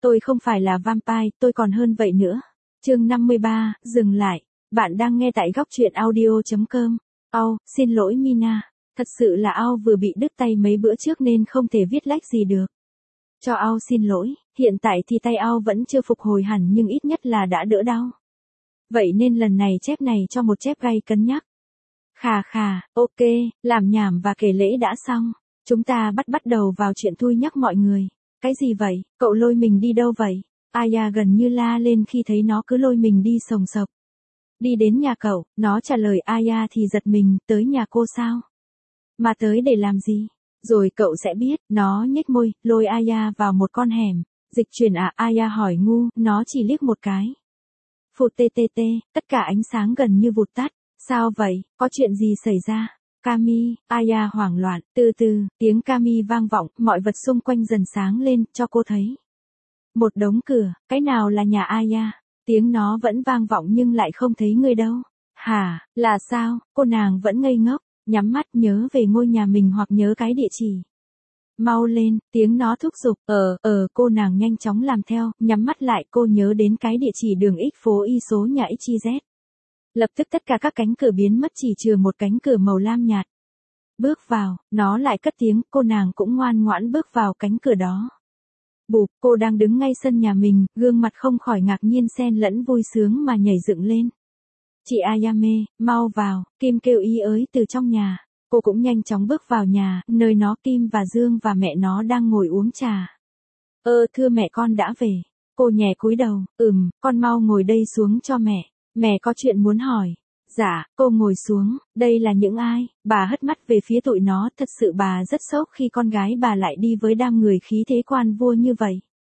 tôi không phải là vampire, tôi còn hơn vậy nữa. Chương 53, dừng lại. Bạn đang nghe tại góc truyện audio.com. Xin lỗi Mina. Thật sự là vừa bị đứt tay mấy bữa trước nên không thể viết lách gì được. Cho xin lỗi, hiện tại thì tay vẫn chưa phục hồi hẳn nhưng ít nhất là đã đỡ đau. Vậy nên lần này chép này cho một chép gay cân nhắc. Khà, ok, làm nhảm và kể lễ đã xong. Chúng ta bắt đầu vào chuyện thui nhắc mọi người. Cái gì vậy, cậu lôi mình đi đâu vậy? Aya gần như la lên khi thấy nó cứ lôi mình đi sồng sộc. Đi đến nhà cậu, nó trả lời Aya thì giật mình, tới nhà cô sao? Mà tới để làm gì? Rồi cậu sẽ biết, nó nhếch môi, lôi Aya vào một con hẻm. Dịch chuyển Aya hỏi ngu, nó chỉ liếc một cái. Phụt tất cả ánh sáng gần như vụt tắt. Sao vậy, có chuyện gì xảy ra? Cami, Aya hoảng loạn, từ từ, tiếng Cami vang vọng, mọi vật xung quanh dần sáng lên, cho cô thấy. Một đống cửa, cái nào là nhà Aya? Tiếng nó vẫn vang vọng nhưng lại không thấy người đâu. Hả, là sao? Cô nàng vẫn ngây ngốc, nhắm mắt nhớ về ngôi nhà mình hoặc nhớ cái địa chỉ. Mau lên, tiếng nó thúc giục, cô nàng nhanh chóng làm theo, nhắm mắt lại cô nhớ đến cái địa chỉ đường X phố Y số nhà XYZ. Lập tức tất cả các cánh cửa biến mất chỉ trừ một cánh cửa màu lam nhạt. Bước vào, nó lại cất tiếng, cô nàng cũng ngoan ngoãn bước vào cánh cửa đó. Bụp, cô đang đứng ngay sân nhà mình, gương mặt không khỏi ngạc nhiên xen lẫn vui sướng mà nhảy dựng lên. Chị Ayame, mau vào, Kim kêu ý ới từ trong nhà. Cô cũng nhanh chóng bước vào nhà, nơi nó Kim và Dương và mẹ nó đang ngồi uống trà. Thưa mẹ con đã về. Cô nhẹ cúi đầu, con mau ngồi đây xuống cho mẹ. Mẹ có chuyện muốn hỏi. Dạ, cô ngồi xuống, đây là những ai? Bà hất mắt về phía tụi nó, thật sự bà rất sốc khi con gái bà lại đi với đám người khí thế quan vua như vậy.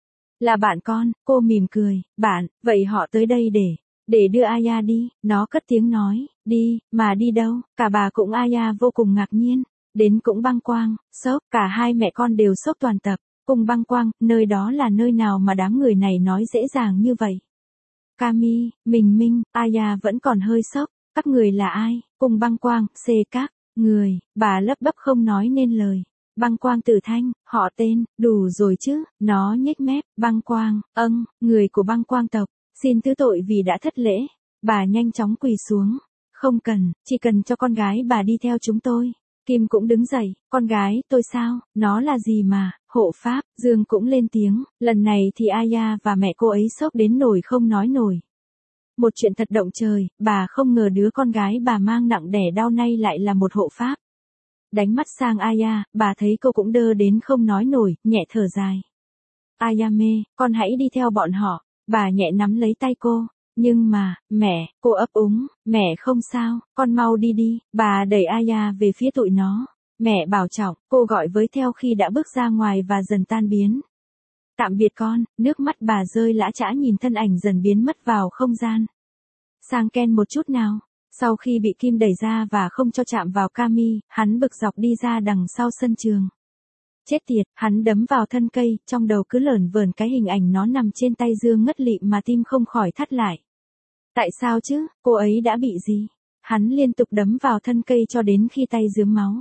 Là bạn con, cô mỉm cười, bạn, vậy họ tới đây để đưa Aya đi, nó cất tiếng nói, đi, mà đi đâu? Cả bà cũng Aya vô cùng ngạc nhiên, đến cũng Băng Quang, sốc, cả hai mẹ con đều sốc toàn tập, cùng Băng Quang, nơi đó là nơi nào mà đám người này nói dễ dàng như vậy? Cami, Minh, Aya vẫn còn hơi sốc, các người là ai? Cùng Băng Quang, các người, bà lấp bấp không nói nên lời. Băng Quang Tử Thanh, họ tên, đủ rồi chứ, nó nhếch mép, Băng Quang, người của Băng Quang tộc, xin thứ tội vì đã thất lễ. Bà nhanh chóng quỳ xuống, không cần, chỉ cần cho con gái bà đi theo chúng tôi. Kim cũng đứng dậy, con gái tôi sao, nó là gì mà, hộ pháp, Dương cũng lên tiếng, lần này thì Aya và mẹ cô ấy sốc đến nổi không nói nổi. Một chuyện thật động trời, bà không ngờ đứa con gái bà mang nặng đẻ đau nay lại là một hộ pháp. Đánh mắt sang Aya, bà thấy cô cũng đơ đến không nói nổi, nhẹ thở dài. Ayame, con hãy đi theo bọn họ, bà nhẹ nắm lấy tay cô. Nhưng mà, mẹ, cô ấp úng, mẹ không sao, con mau đi, bà đẩy Aya về phía tụi nó. Mẹ bảo trọng, cô gọi với theo khi đã bước ra ngoài và dần tan biến. Tạm biệt con, nước mắt bà rơi lã chã nhìn thân ảnh dần biến mất vào không gian. Sang Ken một chút nào. Sau khi bị Kim đẩy ra và không cho chạm vào Cami, hắn bực dọc đi ra đằng sau sân trường. Chết tiệt, hắn đấm vào thân cây, trong đầu cứ lởn vởn cái hình ảnh nó nằm trên tay Dương ngất lịm mà tim không khỏi thắt lại. Tại sao chứ, cô ấy đã bị gì? Hắn liên tục đấm vào thân cây cho đến khi tay rướm máu.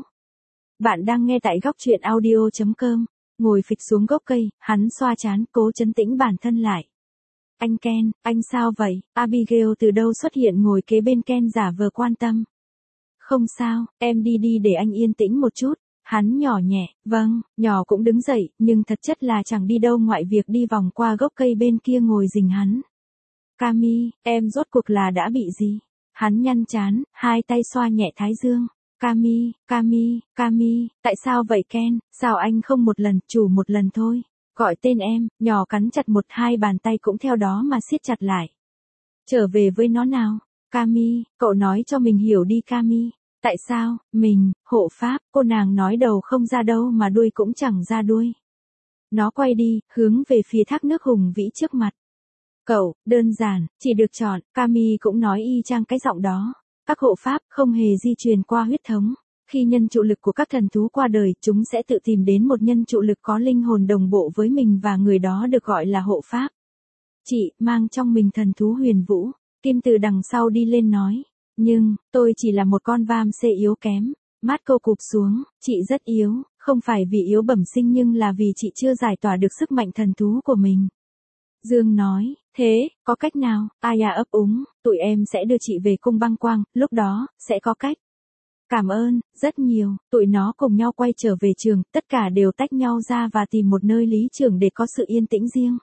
Bạn đang nghe tại góc truyện audio.com. Ngồi phịch xuống gốc cây, hắn xoa trán, cố trấn tĩnh bản thân lại. Anh Ken, anh sao vậy? Abigail từ đâu xuất hiện ngồi kế bên Ken giả vờ quan tâm. Không sao, em đi để anh yên tĩnh một chút. Hắn nhỏ nhẹ, vâng, nhỏ cũng đứng dậy, nhưng thật chất là chẳng đi đâu ngoại việc đi vòng qua gốc cây bên kia ngồi rình hắn. Cami, em rốt cuộc là đã bị gì? Hắn nhăn trán, hai tay xoa nhẹ thái dương. Cami, tại sao vậy Ken? Sao anh không một lần, chủ một lần thôi? Gọi tên em, nhỏ cắn chặt một hai bàn tay cũng theo đó mà siết chặt lại. Trở về với nó nào. Cami, cậu nói cho mình hiểu đi Cami. Tại sao, mình, hộ pháp, cô nàng nói đầu không ra đâu mà đuôi cũng chẳng ra đuôi. Nó quay đi, hướng về phía thác nước hùng vĩ trước mặt. Cậu, đơn giản, chỉ được chọn, Cami cũng nói y chang cái giọng đó. Các hộ pháp không hề di truyền qua huyết thống. Khi nhân trụ lực của các thần thú qua đời, chúng sẽ tự tìm đến một nhân trụ lực có linh hồn đồng bộ với mình và người đó được gọi là hộ pháp. Chị, mang trong mình thần thú huyền vũ, Kim từ đằng sau đi lên nói. Nhưng, tôi chỉ là một con vam xê yếu kém. Mắt cô cụp xuống, chị rất yếu, không phải vì yếu bẩm sinh nhưng là vì chị chưa giải tỏa được sức mạnh thần thú của mình. Dương nói, thế, có cách nào? Aya ấp úng, tụi em sẽ đưa chị về cung băng quang, lúc đó, sẽ có cách. Cảm ơn, rất nhiều, tụi nó cùng nhau quay trở về trường, tất cả đều tách nhau ra và tìm một nơi lý trường để có sự yên tĩnh riêng.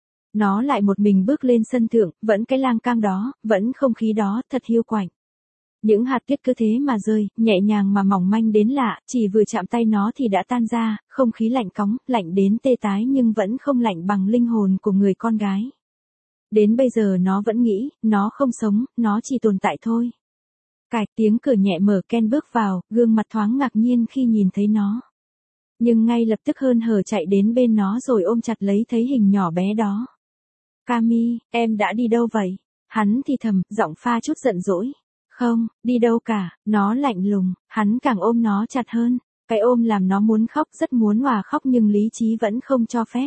Nó lại một mình bước lên sân thượng, vẫn cái lang cang đó, vẫn không khí đó, thật hiu quạnh. Những hạt tuyết cứ thế mà rơi, nhẹ nhàng mà mỏng manh đến lạ, chỉ vừa chạm tay nó thì đã tan ra, không khí lạnh cóng, lạnh đến tê tái nhưng vẫn không lạnh bằng linh hồn của người con gái. Đến bây giờ nó vẫn nghĩ, nó không sống, nó chỉ tồn tại thôi. Cạch tiếng cửa nhẹ mở, Ken bước vào, gương mặt thoáng ngạc nhiên khi nhìn thấy nó. Nhưng ngay lập tức hớn hở chạy đến bên nó rồi ôm chặt lấy thấy hình nhỏ bé đó. Cami, em đã đi đâu vậy? Hắn thì thầm, giọng pha chút giận dỗi. Không, đi đâu cả, nó lạnh lùng, hắn càng ôm nó chặt hơn. Cái ôm làm nó muốn khóc, rất muốn òa khóc nhưng lý trí vẫn không cho phép.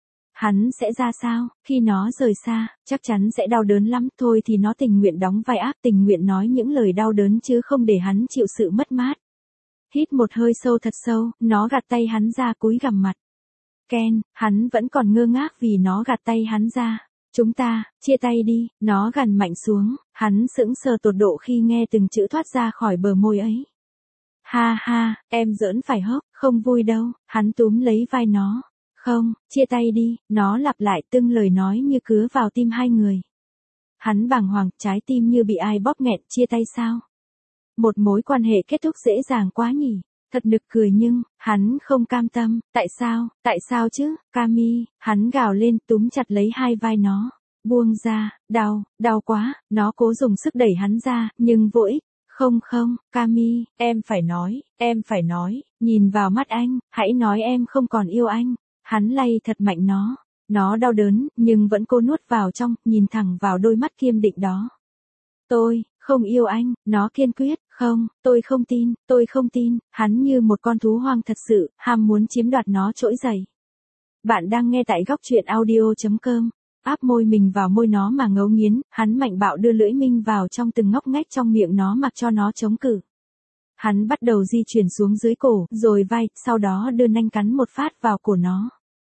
Hắn sẽ ra sao, khi nó rời xa, chắc chắn sẽ đau đớn lắm, thôi thì nó tình nguyện đóng vai ác, tình nguyện nói những lời đau đớn chứ không để hắn chịu sự mất mát. Hít một hơi sâu thật sâu, nó gạt tay hắn ra cúi gằm mặt. Ken, hắn vẫn còn ngơ ngác vì nó gạt tay hắn ra. Chúng ta, chia tay đi, nó gằn mạnh xuống, hắn sững sờ tột độ khi nghe từng chữ thoát ra khỏi bờ môi ấy. Ha ha, em giỡn phải hốc, không vui đâu, hắn túm lấy vai nó. Không, chia tay đi, nó lặp lại từng lời nói như cứa vào tim hai người. Hắn bàng hoàng, trái tim như bị ai bóp nghẹn, chia tay sao? Một mối quan hệ kết thúc dễ dàng quá nhỉ? Thật nực cười nhưng, hắn không cam tâm, tại sao chứ, Cami, hắn gào lên túm chặt lấy hai vai nó. Buông ra, đau quá, nó cố dùng sức đẩy hắn ra, nhưng vô ích. Không, Cami, em phải nói, nhìn vào mắt anh, hãy nói em không còn yêu anh. Hắn lay thật mạnh nó đau đớn, nhưng vẫn cố nuốt vào trong, nhìn thẳng vào đôi mắt kiên định đó. Tôi không yêu anh, nó kiên quyết, không, tôi không tin, hắn như một con thú hoang thật sự, ham muốn chiếm đoạt nó trỗi dậy. Bạn đang nghe tại góc truyện audio.com, áp môi mình vào môi nó mà ngấu nghiến, hắn mạnh bạo đưa lưỡi minh vào trong từng ngóc ngách trong miệng nó mặc cho nó chống cự. Hắn bắt đầu di chuyển xuống dưới cổ, rồi vai, sau đó đưa nanh cắn một phát vào cổ nó.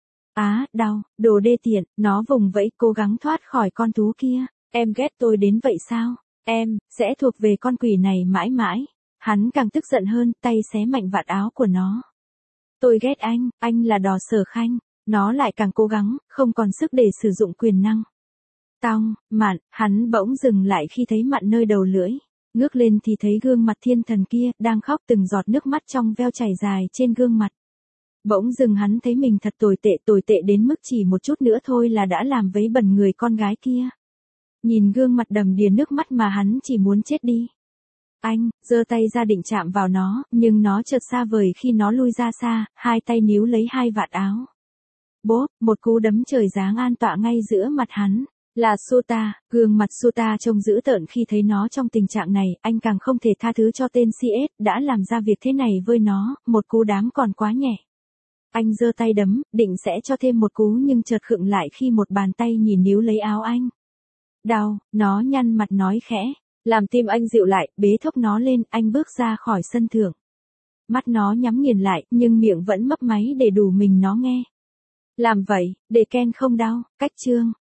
Á, đau, đồ đê tiện, nó vùng vẫy cố gắng thoát khỏi con thú kia. Em ghét tôi đến vậy sao? Em, sẽ thuộc về con quỷ này mãi mãi. Hắn càng tức giận hơn, tay xé mạnh vạt áo của nó. Tôi ghét anh là đò Sở Khanh. Nó lại càng cố gắng, không còn sức để sử dụng quyền năng. Tong, Mạn, hắn bỗng dừng lại khi thấy Mạn nơi đầu lưỡi. Ngước lên thì thấy gương mặt thiên thần kia, đang khóc từng giọt nước mắt trong veo chảy dài trên gương mặt. Bỗng dừng hắn thấy mình thật tồi tệ đến mức chỉ một chút nữa thôi là đã làm vấy bẩn người con gái kia. Nhìn gương mặt đầm đìa nước mắt mà hắn chỉ muốn chết đi. Anh, giơ tay ra định chạm vào nó, nhưng nó chợt xa vời khi nó lui ra xa, hai tay níu lấy hai vạt áo. Bốp, một cú đấm trời giáng an tọa ngay giữa mặt hắn. Là Suta, gương mặt Suta trông dữ tợn khi thấy nó trong tình trạng này, anh càng không thể tha thứ cho tên CS đã làm ra việc thế này với nó, một cú đám còn quá nhẹ. Anh giơ tay đấm, định sẽ cho thêm một cú nhưng chợt khựng lại khi một bàn tay nhìn níu lấy áo anh. Đau, nó nhăn mặt nói khẽ, làm tim anh dịu lại, bế thốc nó lên, anh bước ra khỏi sân thượng. Mắt nó nhắm nghiền lại, nhưng miệng vẫn mấp máy để đủ mình nó nghe. Làm vậy, để Ken không đau, cách chương.